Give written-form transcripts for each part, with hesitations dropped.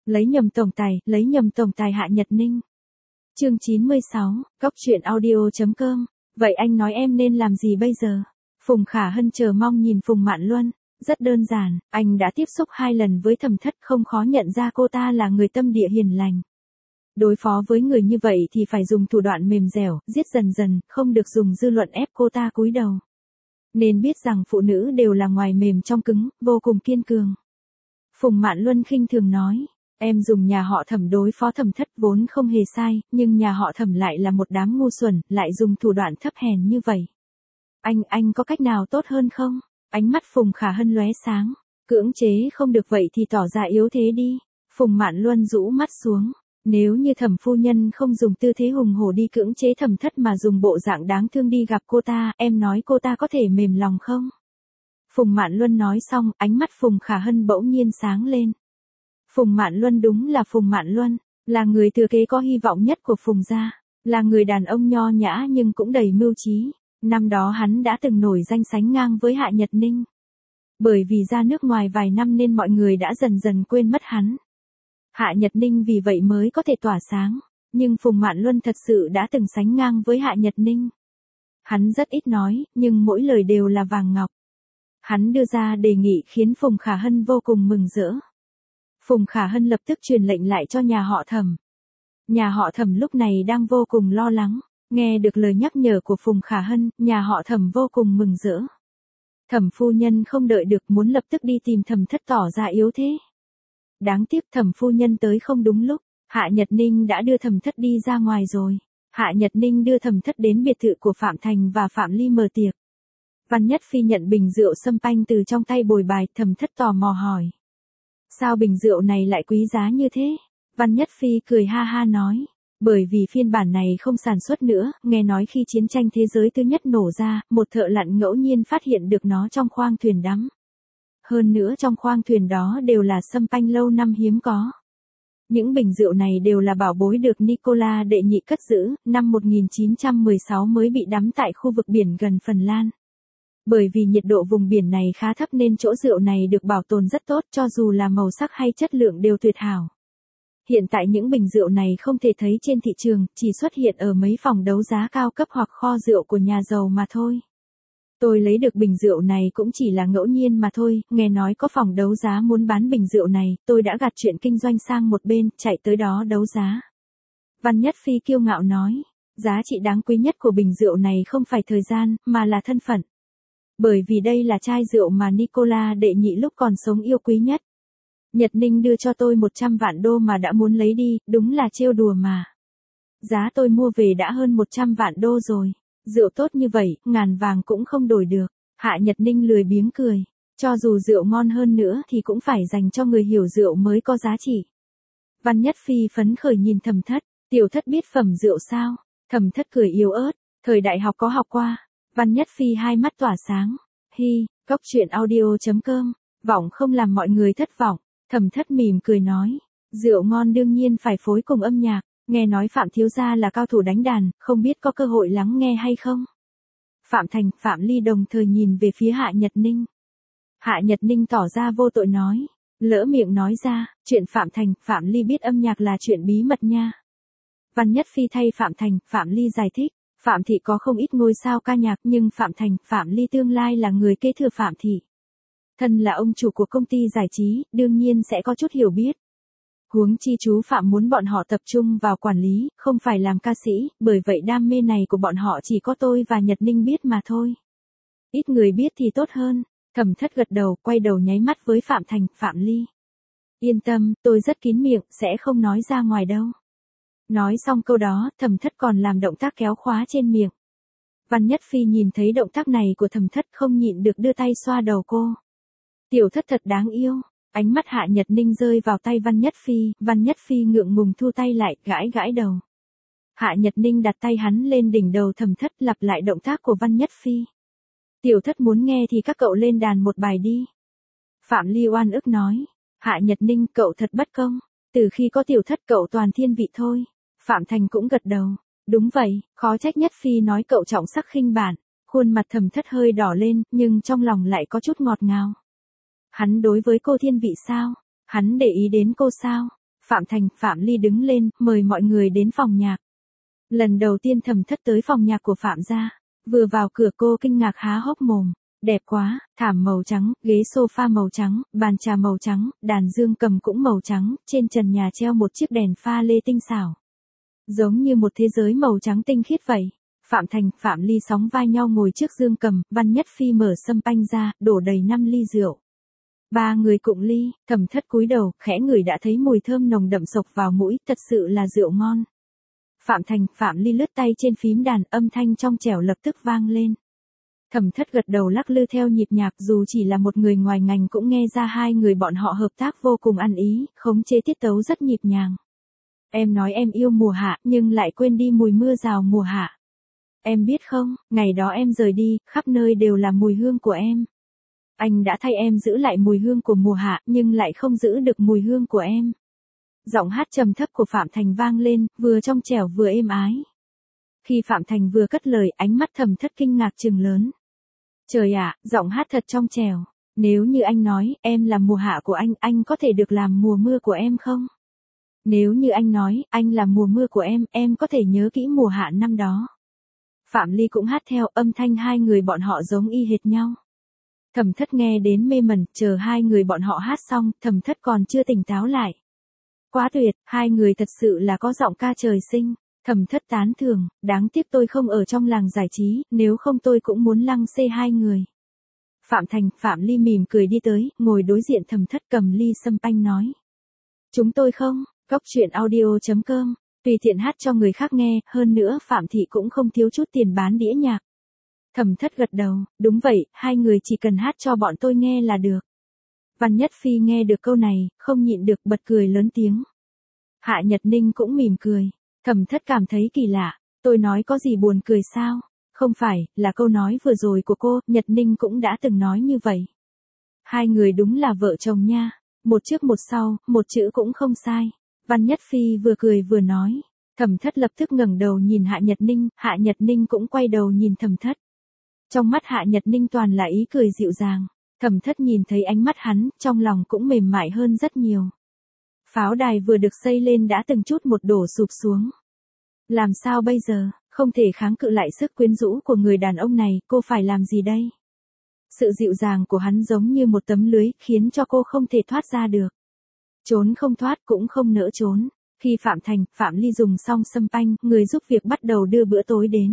lấy nhầm tổng tài Hạ Nhật Ninh. Chương 96, góc truyện audio.com. Vậy anh nói em nên làm gì bây giờ? Phùng Khả Hân chờ mong nhìn Phùng Mạn Luân. Rất đơn giản, anh đã tiếp xúc 2 lần với Thẩm Thất, không khó nhận ra cô ta là người tâm địa hiền lành. Đối phó với người như vậy thì phải dùng thủ đoạn mềm dẻo, giết dần dần, không được dùng dư luận ép cô ta cúi đầu. Nên biết rằng phụ nữ đều là ngoài mềm trong cứng, vô cùng kiên cường. Phùng Mạn Luân khinh thường nói, em dùng nhà họ Thẩm đối phó Thẩm Thất vốn không hề sai, nhưng nhà họ Thẩm lại là một đám ngu xuẩn, lại dùng thủ đoạn thấp hèn như vậy. Anh có cách nào tốt hơn không? Ánh mắt Phùng Khả Hân lóe sáng. Cưỡng chế không được vậy thì tỏ ra yếu thế đi. Phùng Mạn Luân rũ mắt xuống. Nếu như Thẩm phu nhân không dùng tư thế hùng hổ đi cưỡng chế Thẩm Thất mà dùng bộ dạng đáng thương đi gặp cô ta, em nói cô ta có thể mềm lòng không? Phùng Mạn Luân nói xong, ánh mắt Phùng Khả Hân bỗng nhiên sáng lên. Phùng Mạn Luân đúng là Phùng Mạn Luân, là người thừa kế có hy vọng nhất của Phùng gia, là người đàn ông nho nhã nhưng cũng đầy mưu trí. Năm đó hắn đã từng nổi danh sánh ngang với Hạ Nhật Ninh. Bởi vì ra nước ngoài vài năm nên mọi người đã dần dần quên mất hắn. Hạ Nhật Ninh vì vậy mới có thể tỏa sáng, nhưng Phùng Mạn Luân thật sự đã từng sánh ngang với Hạ Nhật Ninh. Hắn rất ít nói, nhưng mỗi lời đều là vàng ngọc. Hắn đưa ra đề nghị khiến Phùng Khả Hân vô cùng mừng rỡ. Phùng Khả Hân lập tức truyền lệnh lại cho nhà họ Thẩm. Nhà họ Thẩm lúc này đang vô cùng lo lắng. Nghe được lời nhắc nhở của Phùng Khả Hân, nhà họ Thẩm vô cùng mừng rỡ. Thẩm phu nhân không đợi được muốn lập tức đi tìm Thẩm Thất tỏ ra yếu thế. Đáng tiếc Thẩm phu nhân tới không đúng lúc, Hạ Nhật Ninh đã đưa Thẩm Thất đi ra ngoài rồi. Hạ Nhật Ninh đưa Thẩm Thất đến biệt thự của Phạm Thành và Phạm Ly mở tiệc. Văn Nhất Phi nhận bình rượu sâm panh từ trong tay bồi bài, Thẩm Thất tò mò hỏi. Sao bình rượu này lại quý giá như thế? Văn Nhất Phi cười ha ha nói. Bởi vì phiên bản này không sản xuất nữa, nghe nói khi chiến tranh thế giới thứ nhất nổ ra, một thợ lặn ngẫu nhiên phát hiện được nó trong khoang thuyền đắm. Hơn nữa trong khoang thuyền đó đều là sâm panh lâu năm hiếm có. Những bình rượu này đều là bảo bối được Nicola đệ nhị cất giữ, năm 1916 mới bị đắm tại khu vực biển gần Phần Lan. Bởi vì nhiệt độ vùng biển này khá thấp nên chỗ rượu này được bảo tồn rất tốt, cho dù là màu sắc hay chất lượng đều tuyệt hảo. Hiện tại những bình rượu này không thể thấy trên thị trường, chỉ xuất hiện ở mấy phòng đấu giá cao cấp hoặc kho rượu của nhà giàu mà thôi. Tôi lấy được bình rượu này cũng chỉ là ngẫu nhiên mà thôi, nghe nói có phòng đấu giá muốn bán bình rượu này, tôi đã gạt chuyện kinh doanh sang một bên, chạy tới đó đấu giá. Văn Nhất Phi kiêu ngạo nói, giá trị đáng quý nhất của bình rượu này không phải thời gian, mà là thân phận. Bởi vì đây là chai rượu mà Nicola đệ nhị lúc còn sống yêu quý nhất. Nhật Ninh đưa cho tôi 100 vạn đô mà đã muốn lấy đi, đúng là trêu đùa mà. Giá tôi mua về đã hơn 100 vạn đô rồi. Rượu tốt như vậy, ngàn vàng cũng không đổi được. Hạ Nhật Ninh lười biếng cười. Cho dù rượu ngon hơn nữa thì cũng phải dành cho người hiểu rượu mới có giá trị. Văn Nhất Phi phấn khởi nhìn Thẩm Thất. Tiểu Thất biết phẩm rượu sao? Thẩm Thất cười yếu ớt. Thời đại học có học qua. Văn Nhất Phi hai mắt tỏa sáng. Hi, góc truyện audio.com. Vọng không làm mọi người thất vọng. Thẩm Thất mỉm cười nói, rượu ngon đương nhiên phải phối cùng âm nhạc, nghe nói Phạm thiếu gia là cao thủ đánh đàn, không biết có cơ hội lắng nghe hay không? Phạm Thành, Phạm Ly đồng thời nhìn về phía Hạ Nhật Ninh. Hạ Nhật Ninh tỏ ra vô tội nói, lỡ miệng nói ra, chuyện Phạm Thành, Phạm Ly biết âm nhạc là chuyện bí mật nha. Văn Nhất Phi thay Phạm Thành, Phạm Ly giải thích, Phạm Thị có không ít ngôi sao ca nhạc nhưng Phạm Thành, Phạm Ly tương lai là người kế thừa Phạm Thị. Thân là ông chủ của công ty giải trí, đương nhiên sẽ có chút hiểu biết. Huống chi chú Phạm muốn bọn họ tập trung vào quản lý, không phải làm ca sĩ, bởi vậy đam mê này của bọn họ chỉ có tôi và Nhật Ninh biết mà thôi. Ít người biết thì tốt hơn. Thẩm Thất gật đầu, quay đầu nháy mắt với Phạm Thành, Phạm Ly. Yên tâm, tôi rất kín miệng, sẽ không nói ra ngoài đâu. Nói xong câu đó, Thẩm Thất còn làm động tác kéo khóa trên miệng. Văn Nhất Phi nhìn thấy động tác này của Thẩm Thất không nhịn được đưa tay xoa đầu cô. Tiểu Thất thật đáng yêu. Ánh mắt Hạ Nhật Ninh rơi vào tay Văn Nhất Phi ngượng ngùng thu tay lại, gãi gãi đầu. Hạ Nhật Ninh đặt tay hắn lên đỉnh đầu Thẩm Thất lặp lại động tác của Văn Nhất Phi. Tiểu Thất muốn nghe thì các cậu lên đàn một bài đi. Phạm Ly oan ức nói. Hạ Nhật Ninh, cậu thật bất công. Từ khi có Tiểu Thất cậu toàn thiên vị thôi. Phạm Thành cũng gật đầu. Đúng vậy, khó trách Nhất Phi nói cậu trọng sắc khinh bản. Khuôn mặt Thẩm Thất hơi đỏ lên, nhưng trong lòng lại có chút ngọt ngào. Hắn đối với cô thiên vị sao? Hắn để ý đến cô sao? Phạm Thành, Phạm Ly đứng lên, mời mọi người đến phòng nhạc. Lần đầu tiên Thẩm Thất tới phòng nhạc của Phạm gia, vừa vào cửa cô kinh ngạc há hốc mồm. Đẹp quá, thảm màu trắng, ghế sofa màu trắng, bàn trà màu trắng, đàn dương cầm cũng màu trắng, trên trần nhà treo một chiếc đèn pha lê tinh xảo. Giống như một thế giới màu trắng tinh khiết vậy. Phạm Thành, Phạm Ly sóng vai nhau ngồi trước dương cầm, Văn Nhất Phi mở sâm panh ra, đổ đầy 5 ly rượu. Ba người cụng ly, Thẩm Thất cúi đầu, khẽ ngửi đã thấy mùi thơm nồng đậm xộc vào mũi, thật sự là rượu ngon. Phạm Thành, Phạm Ly lướt tay trên phím đàn, âm thanh trong trẻo lập tức vang lên. Thẩm Thất gật đầu lắc lư theo nhịp nhạc, dù chỉ là một người ngoài ngành cũng nghe ra hai người bọn họ hợp tác vô cùng ăn ý, khống chế tiết tấu rất nhịp nhàng. Em nói em yêu mùa hạ, nhưng lại quên đi mùi mưa rào mùa hạ. Em biết không, ngày đó em rời đi, khắp nơi đều là mùi hương của em. Anh đã thay em giữ lại mùi hương của mùa hạ, nhưng lại không giữ được mùi hương của em. Giọng hát trầm thấp của Phạm Thành vang lên, vừa trong trẻo vừa êm ái. Khi Phạm Thành vừa cất lời, ánh mắt Thẩm Thất kinh ngạc trừng lớn. Trời ạ, giọng hát thật trong trẻo. Nếu như anh nói, em là mùa hạ của anh có thể được làm mùa mưa của em không? Nếu như anh nói, anh là mùa mưa của em có thể nhớ kỹ mùa hạ năm đó. Phạm Ly cũng hát theo, âm thanh hai người bọn họ giống y hệt nhau. Thẩm Thất nghe đến mê mẩn, chờ hai người bọn họ hát xong, Thẩm Thất còn chưa tỉnh táo lại. Quá tuyệt, hai người thật sự là có giọng ca trời sinh. Thẩm Thất tán thưởng, đáng tiếc tôi không ở trong làng giải trí, nếu không tôi cũng muốn lăng xê hai người. Phạm Thành, Phạm Ly mỉm cười đi tới, ngồi đối diện Thẩm Thất cầm ly sâm panh nói. Chúng tôi không, Góc Truyện Audio.com, tùy tiện hát cho người khác nghe, hơn nữa Phạm Thị cũng không thiếu chút tiền bán đĩa nhạc. Thẩm Thất gật đầu, đúng vậy, hai người chỉ cần hát cho bọn tôi nghe là được. Văn Nhất Phi nghe được câu này, không nhịn được bật cười lớn tiếng. Hạ Nhật Ninh cũng mỉm cười. Thẩm Thất cảm thấy kỳ lạ, tôi nói có gì buồn cười sao? Không phải, là câu nói vừa rồi của cô, Nhật Ninh cũng đã từng nói như vậy. Hai người đúng là vợ chồng nha, một trước một sau, một chữ cũng không sai. Văn Nhất Phi vừa cười vừa nói. Thẩm Thất lập tức ngẩng đầu nhìn Hạ Nhật Ninh cũng quay đầu nhìn Thẩm Thất. Trong mắt Hạ Nhật Ninh toàn là ý cười dịu dàng. Thẩm Thất nhìn thấy ánh mắt hắn, trong lòng cũng mềm mại hơn rất nhiều. Pháo đài vừa được xây lên đã từng chút một đổ sụp xuống. Làm sao bây giờ, không thể kháng cự lại sức quyến rũ của người đàn ông này, cô phải làm gì đây? Sự dịu dàng của hắn giống như một tấm lưới, khiến cho cô không thể thoát ra được. Trốn không thoát cũng không nỡ trốn. Khi Phạm Thành, Phạm Ly dùng xong sâm panh, người giúp việc bắt đầu đưa bữa tối đến.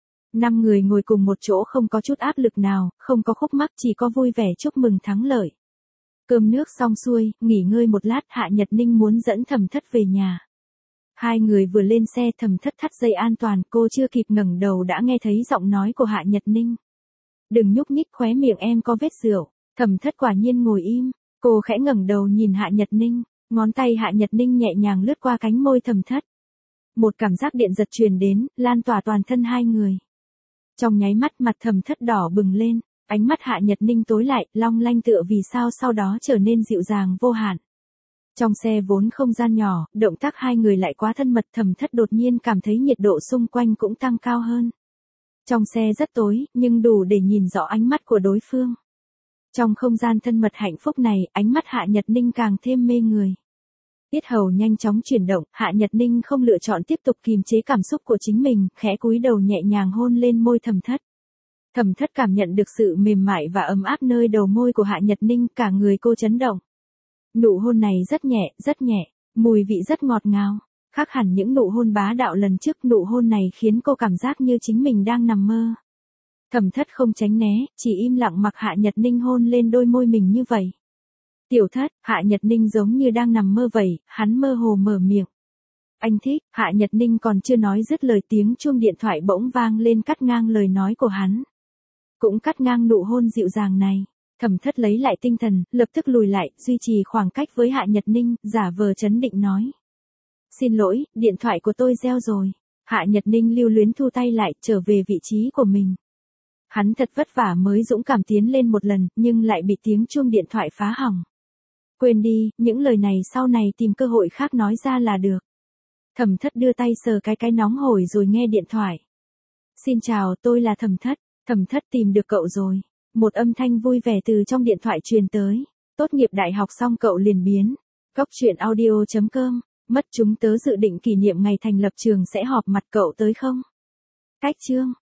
5 người ngồi cùng một chỗ không có chút áp lực nào, không có khúc mắc, chỉ có vui vẻ chúc mừng thắng lợi. Cơm nước xong xuôi, nghỉ ngơi một lát, Hạ Nhật Ninh muốn dẫn Thẩm Thất về nhà. Hai người vừa lên xe, Thẩm Thất thắt dây an toàn, cô chưa kịp ngẩng đầu đã nghe thấy giọng nói của Hạ Nhật Ninh. Đừng nhúc nhích, khóe miệng em có vết rượu. Thẩm Thất quả nhiên ngồi im, cô khẽ ngẩng đầu nhìn Hạ Nhật Ninh, ngón tay Hạ Nhật Ninh nhẹ nhàng lướt qua cánh môi Thẩm Thất. Một cảm giác điện giật truyền đến, lan tỏa toàn thân hai người. Trong nháy mắt mặt Thẩm Thất đỏ bừng lên, ánh mắt Hạ Nhật Ninh tối lại, long lanh tựa vì sao sau đó trở nên dịu dàng vô hạn. Trong xe vốn không gian nhỏ, động tác hai người lại quá thân mật, Thẩm Thất đột nhiên cảm thấy nhiệt độ xung quanh cũng tăng cao hơn. Trong xe rất tối, nhưng đủ để nhìn rõ ánh mắt của đối phương. Trong không gian thân mật hạnh phúc này, ánh mắt Hạ Nhật Ninh càng thêm mê người. Yết hầu nhanh chóng chuyển động, Hạ Nhật Ninh không lựa chọn tiếp tục kìm chế cảm xúc của chính mình, khẽ cúi đầu nhẹ nhàng hôn lên môi Thẩm Thất. Thẩm Thất cảm nhận được sự mềm mại và ấm áp nơi đầu môi của Hạ Nhật Ninh, cả người cô chấn động. Nụ hôn này rất nhẹ, mùi vị rất ngọt ngào. Khác hẳn những nụ hôn bá đạo lần trước, nụ hôn này khiến cô cảm giác như chính mình đang nằm mơ. Thẩm Thất không tránh né, chỉ im lặng mặc Hạ Nhật Ninh hôn lên đôi môi mình như vậy. Tiểu Thất, Hạ Nhật Ninh giống như đang nằm mơ vậy, hắn mơ hồ mở miệng. Anh thích, Hạ Nhật Ninh còn chưa nói dứt lời, tiếng chuông điện thoại bỗng vang lên cắt ngang lời nói của hắn. Cũng cắt ngang nụ hôn dịu dàng này. Thẩm Thất lấy lại tinh thần, lập tức lùi lại, duy trì khoảng cách với Hạ Nhật Ninh, giả vờ trấn định nói. Xin lỗi, điện thoại của tôi reo rồi. Hạ Nhật Ninh lưu luyến thu tay lại, trở về vị trí của mình. Hắn thật vất vả mới dũng cảm tiến lên một lần, nhưng lại bị tiếng chuông điện thoại phá hỏng. Quên đi, những lời này sau này tìm cơ hội khác nói ra là được. Thẩm Thất đưa tay sờ cái nóng hổi rồi nghe điện thoại. Xin chào, tôi là Thẩm Thất. Thẩm Thất tìm được cậu rồi. Một âm thanh vui vẻ từ trong điện thoại truyền tới. Tốt nghiệp đại học xong cậu liền biến. Cóc truyện audio.com, mất chúng tớ dự định kỷ niệm ngày thành lập trường sẽ họp mặt cậu tới không? Cách chương